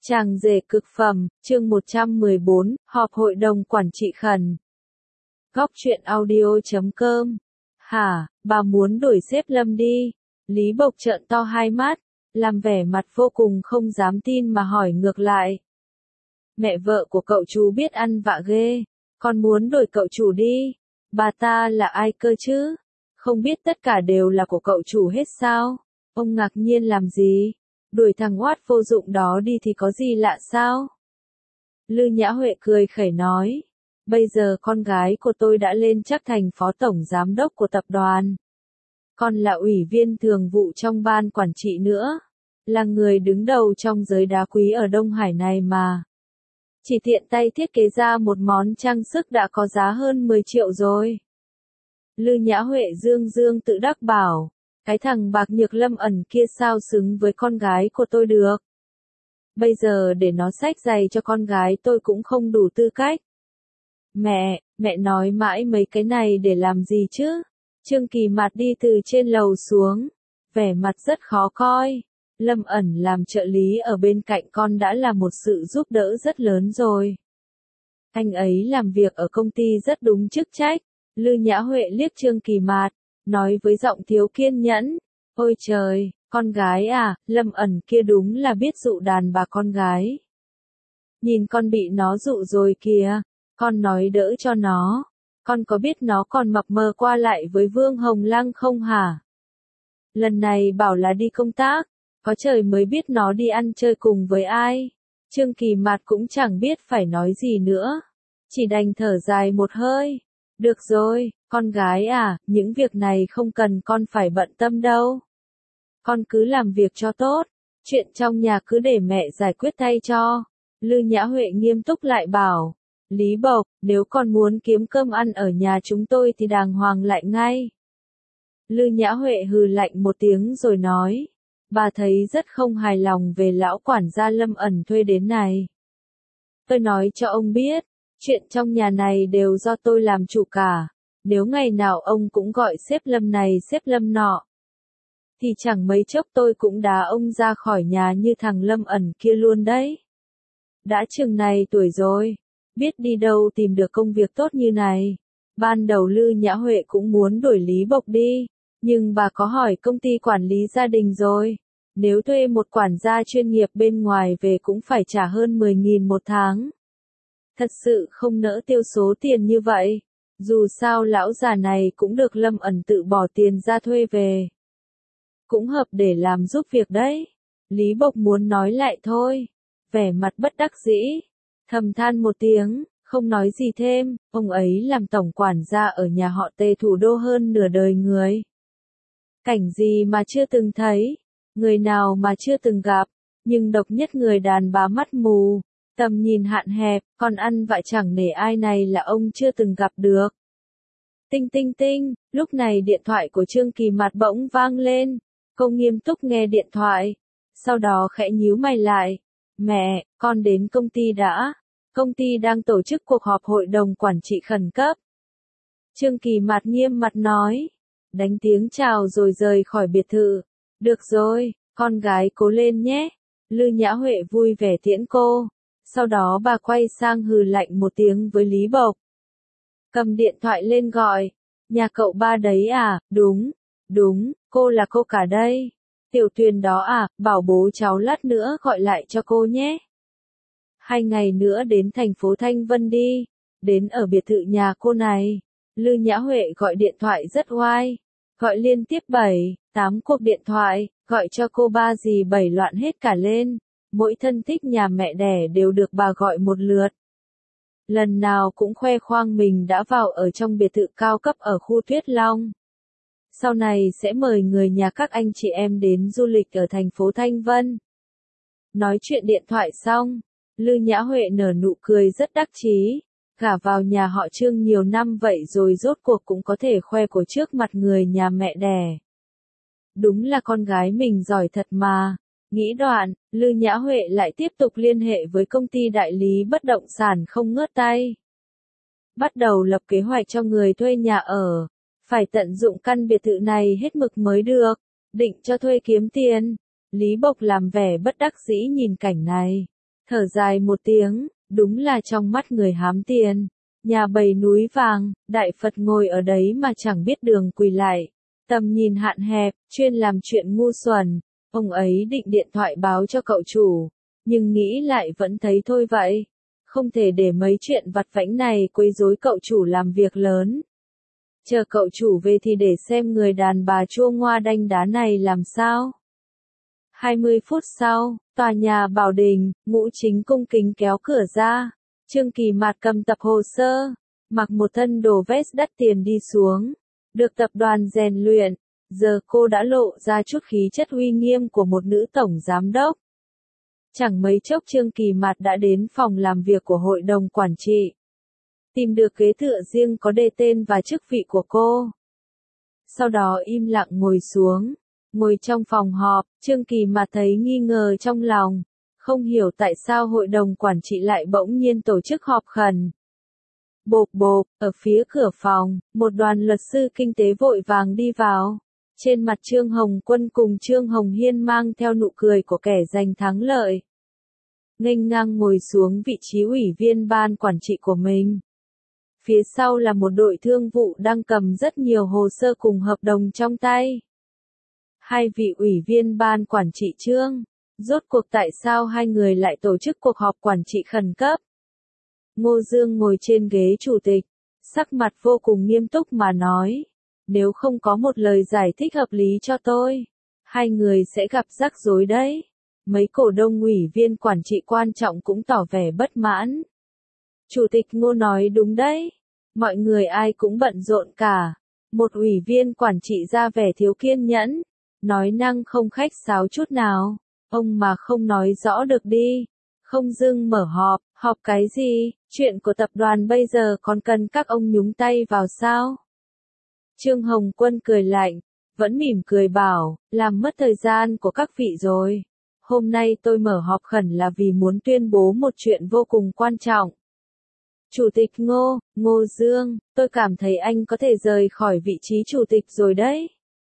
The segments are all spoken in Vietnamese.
Chàng rể cực phẩm, chương 114, họp hội đồng quản trị khẩn. Góc truyện audio.com. Hả, bà muốn đuổi sếp Lâm đi? Lý Bộc trợn to hai mắt, làm vẻ mặt vô cùng không dám tin mà hỏi ngược lại. Mẹ vợ của cậu chú biết ăn vạ ghê, con muốn đuổi cậu chủ đi. Bà ta là ai cơ chứ? Không biết tất cả đều là của cậu chủ hết sao? Ông ngạc nhiên làm gì? Đuổi thằng oát vô dụng đó đi thì có gì lạ sao? Lư Nhã Huệ cười khẩy nói. Bây giờ con gái của tôi đã lên chắc thành phó tổng giám đốc của tập đoàn. Còn là ủy viên thường vụ trong ban quản trị nữa. Là người đứng đầu trong giới đá quý ở Đông Hải này mà. Chỉ tiện tay thiết kế ra một món trang sức đã có giá hơn 10 triệu rồi. Lư Nhã Huệ dương dương tự đắc bảo. Cái thằng bạc nhược Lâm ẩn kia sao xứng với con gái của tôi được. Bây giờ để nó xách giày cho con gái tôi cũng không đủ tư cách. Mẹ nói mãi mấy cái này để làm gì chứ? Trương Kỳ Mạt đi từ trên lầu xuống, vẻ mặt rất khó coi. Lâm ẩn làm trợ lý ở bên cạnh con đã là một sự giúp đỡ rất lớn rồi. Anh ấy làm việc ở công ty rất đúng chức trách. Lư Nhã Huệ liếc Trương Kỳ Mạt, nói với giọng thiếu kiên nhẫn. Ôi trời, con gái à, Lâm ẩn kia đúng là biết dụ đàn bà con gái. Nhìn con bị nó dụ rồi kìa, con nói đỡ cho nó. Con có biết nó còn mập mờ qua lại với Vương Hồng Lăng không hả? Lần này bảo là đi công tác, có trời mới biết nó đi ăn chơi cùng với ai. Trương Kỳ Mạt cũng chẳng biết phải nói gì nữa, chỉ đành thở dài một hơi. Được rồi, con gái à, những việc này không cần con phải bận tâm đâu. Con cứ làm việc cho tốt, chuyện trong nhà cứ để mẹ giải quyết thay cho. Lư Nhã Huệ nghiêm túc lại bảo. Lý Bộc, nếu con muốn kiếm cơm ăn ở nhà chúng tôi thì đàng hoàng lại ngay. Lư Nhã Huệ hừ lạnh một tiếng rồi nói. Bà thấy rất không hài lòng về lão quản gia Lâm ẩn thuê đến này. Tôi nói cho ông biết. Chuyện trong nhà này đều do tôi làm chủ cả. Nếu ngày nào ông cũng gọi sếp Lâm này sếp Lâm nọ, thì chẳng mấy chốc tôi cũng đá ông ra khỏi nhà như thằng Lâm ẩn kia luôn đấy. Đã chừng này tuổi rồi, biết đi đâu tìm được công việc tốt như này. Ban đầu Lư Nhã Huệ cũng muốn đuổi Lý Bộc đi, nhưng bà có hỏi công ty quản lý gia đình rồi. Nếu thuê một quản gia chuyên nghiệp bên ngoài về cũng phải trả hơn 10.000 một tháng. Thật sự không nỡ tiêu số tiền như vậy. Dù sao lão già này cũng được Lâm ẩn tự bỏ tiền ra thuê về. Cũng hợp để làm giúp việc đấy. Lý Bộc muốn nói lại thôi. Vẻ mặt bất đắc dĩ. Thầm than một tiếng, không nói gì thêm. Ông ấy làm tổng quản gia ở nhà họ Tề thủ đô hơn nửa đời người. Cảnh gì mà chưa từng thấy. Người nào mà chưa từng gặp. Nhưng độc nhất người đàn bà mắt mù. Tầm nhìn hạn hẹp, còn ăn vạ chẳng nể ai này là ông chưa từng gặp được. Tinh tinh tinh, lúc này điện thoại của Trương Kỳ Mạt bỗng vang lên. Cô nghiêm túc nghe điện thoại. Sau đó khẽ nhíu mày lại. Mẹ, con đến công ty đã. Công ty đang tổ chức cuộc họp hội đồng quản trị khẩn cấp. Trương Kỳ Mạt nghiêm mặt nói. Đánh tiếng chào rồi rời khỏi biệt thự. Được rồi, con gái cố lên nhé. Lư Nhã Huệ vui vẻ tiễn cô. Sau đó bà quay sang hừ lạnh một tiếng với Lý Bộc. Cầm điện thoại lên gọi. Nhà cậu ba đấy à, đúng, cô là cô cả đây. Tiểu Tuyền đó à, bảo bố cháu lát nữa gọi lại cho cô nhé. 2 ngày nữa đến thành phố Thanh Vân đi. Đến ở biệt thự nhà cô này. Lư Nhã Huệ gọi điện thoại rất oai. Gọi liên tiếp 7, 8 cuộc điện thoại, gọi cho cô ba gì 7 loạn hết cả lên. Mỗi thân thích nhà mẹ đẻ đều được bà gọi một lượt. Lần nào cũng khoe khoang mình đã vào ở trong biệt thự cao cấp ở khu Tuyết Long. Sau này sẽ mời người nhà các anh chị em đến du lịch ở thành phố Thanh Vân. Nói chuyện điện thoại xong, Lư Nhã Huệ nở nụ cười rất đắc chí. Gả vào nhà họ Trương nhiều năm vậy rồi rốt cuộc cũng có thể khoe của trước mặt người nhà mẹ đẻ. Đúng là con gái mình giỏi thật mà. Nghĩ đoạn, Lư Nhã Huệ lại tiếp tục liên hệ với công ty đại lý bất động sản không ngớt tay. Bắt đầu lập kế hoạch cho người thuê nhà ở. Phải tận dụng căn biệt thự này hết mực mới được. Định cho thuê kiếm tiền. Lý Bộc làm vẻ bất đắc dĩ nhìn cảnh này. thở dài một tiếng, đúng là trong mắt người hám tiền. Nhà bầy núi vàng, Đại Phật ngồi ở đấy mà chẳng biết đường quỳ lại. Tầm nhìn hạn hẹp, chuyên làm chuyện ngu xuẩn. Ông ấy định điện thoại báo cho cậu chủ, nhưng nghĩ lại vẫn thấy thôi vậy. Không thể để mấy chuyện vặt vãnh này quấy rối cậu chủ làm việc lớn. Chờ cậu chủ về thì để xem người đàn bà chua ngoa đanh đá này làm sao. 20 phút sau, tòa nhà Bảo Đình, Ngũ Chính cung kính kéo cửa ra. Trương Kỳ Mạt cầm tập hồ sơ, mặc một thân đồ vest đắt tiền đi xuống. Được tập đoàn rèn luyện, giờ cô đã lộ ra chút khí chất uy nghiêm của một nữ tổng giám đốc. Chẳng mấy chốc Trương Kỳ Mạt đã đến phòng làm việc của hội đồng quản trị. Tìm được ghế tựa riêng có đề tên và chức vị của cô. Sau đó im lặng ngồi xuống. Ngồi trong phòng họp, Trương Kỳ Mạt thấy nghi ngờ trong lòng. Không hiểu tại sao hội đồng quản trị lại bỗng nhiên tổ chức họp khẩn. Bộp bộp, ở phía cửa phòng, một đoàn luật sư kinh tế vội vàng đi vào. Trên mặt Trương Hồng Quân cùng Trương Hồng Hiên mang theo nụ cười của kẻ giành thắng lợi. Nghênh ngang ngồi xuống vị trí ủy viên ban quản trị của mình. Phía sau là một đội thương vụ đang cầm rất nhiều hồ sơ cùng hợp đồng trong tay. Hai vị ủy viên ban quản trị Trương, rốt cuộc tại sao hai người lại tổ chức cuộc họp quản trị khẩn cấp? Ngô Dương ngồi trên ghế chủ tịch, sắc mặt vô cùng nghiêm túc mà nói, nếu không có một lời giải thích hợp lý cho tôi, hai người sẽ gặp rắc rối đấy. Mấy cổ đông ủy viên quản trị quan trọng cũng tỏ vẻ bất mãn. Chủ tịch Ngô nói đúng đấy, mọi người ai cũng bận rộn cả. Một ủy viên quản trị ra vẻ thiếu kiên nhẫn, nói năng không khách sáo chút nào. Ông mà không nói rõ được đi, không dưng mở họp, họp cái gì, chuyện của tập đoàn bây giờ còn cần các ông nhúng tay vào sao? Trương Hồng Quân cười lạnh, vẫn mỉm cười bảo, làm mất thời gian của các vị rồi. Hôm nay tôi mở họp khẩn là vì muốn tuyên bố một chuyện vô cùng quan trọng. Chủ tịch Ngô, Ngô Dương, tôi cảm thấy anh có thể rời khỏi vị trí chủ tịch rồi đấy.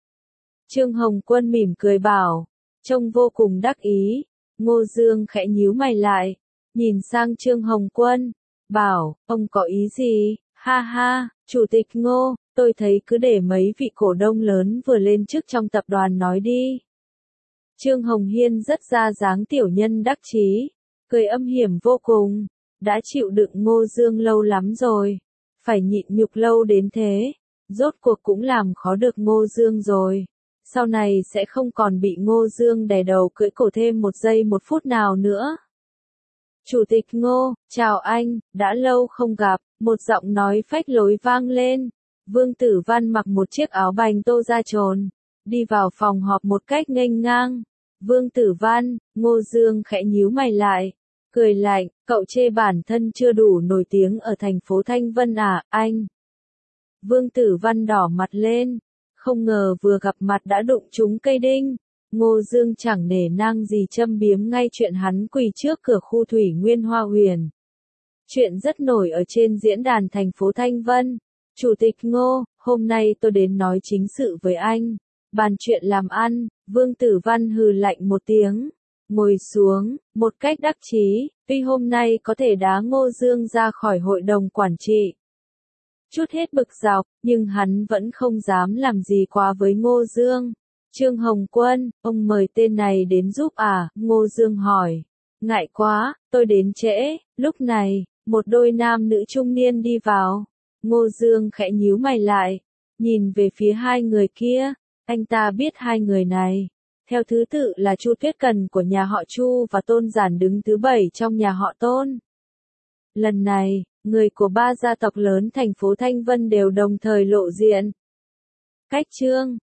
Trương Hồng Quân mỉm cười bảo, trông vô cùng đắc ý. Ngô Dương khẽ nhíu mày lại, nhìn sang Trương Hồng Quân, bảo, ông có ý gì? Ha ha, Chủ tịch Ngô, tôi thấy cứ để mấy vị cổ đông lớn vừa lên chức trong tập đoàn nói đi. Trương Hồng Hiên rất ra dáng tiểu nhân đắc chí, cười âm hiểm vô cùng, đã chịu đựng Ngô Dương lâu lắm rồi, phải nhịn nhục lâu đến thế, rốt cuộc cũng làm khó được Ngô Dương rồi. Sau này sẽ không còn bị Ngô Dương đè đầu cưỡi cổ thêm một giây một phút nào nữa. Chủ tịch Ngô, chào anh, đã lâu không gặp, một giọng nói phách lối vang lên. Vương Tử Văn mặc một chiếc áo bành tô da trồn, đi vào phòng họp một cách nghênh ngang. Vương Tử Văn, Ngô Dương khẽ nhíu mày lại, cười lạnh, cậu chê bản thân chưa đủ nổi tiếng ở thành phố Thanh Vân à, anh? Vương Tử Văn đỏ mặt lên, không ngờ vừa gặp mặt đã đụng trúng cây đinh. Ngô Dương chẳng nể nang gì châm biếm ngay chuyện hắn quỳ trước cửa khu Thủy Nguyên Hoa Huyền. Chuyện rất nổi ở trên diễn đàn thành phố Thanh Vân. Chủ tịch Ngô, hôm nay tôi đến nói chính sự với anh. Bàn chuyện làm ăn, Vương Tử Văn hừ lạnh một tiếng. Ngồi xuống, một cách đắc chí, tuy hôm nay có thể đá Ngô Dương ra khỏi hội đồng quản trị. Chút hết bực dọc, nhưng hắn vẫn không dám làm gì quá với Ngô Dương. Trương Hồng Quân, ông mời tên này đến giúp à? Ngô Dương hỏi. Ngại quá, tôi đến trễ. Lúc này, một đôi nam nữ trung niên đi vào. Ngô Dương khẽ nhíu mày lại, nhìn về phía hai người kia. Anh ta biết hai người này. Theo thứ tự là Chu Tuyết Cần của nhà họ Chu và Tôn Giản đứng thứ 7 trong nhà họ Tôn. Lần này, người của ba gia tộc lớn thành phố Thanh Vân đều đồng thời lộ diện. Cách Trương,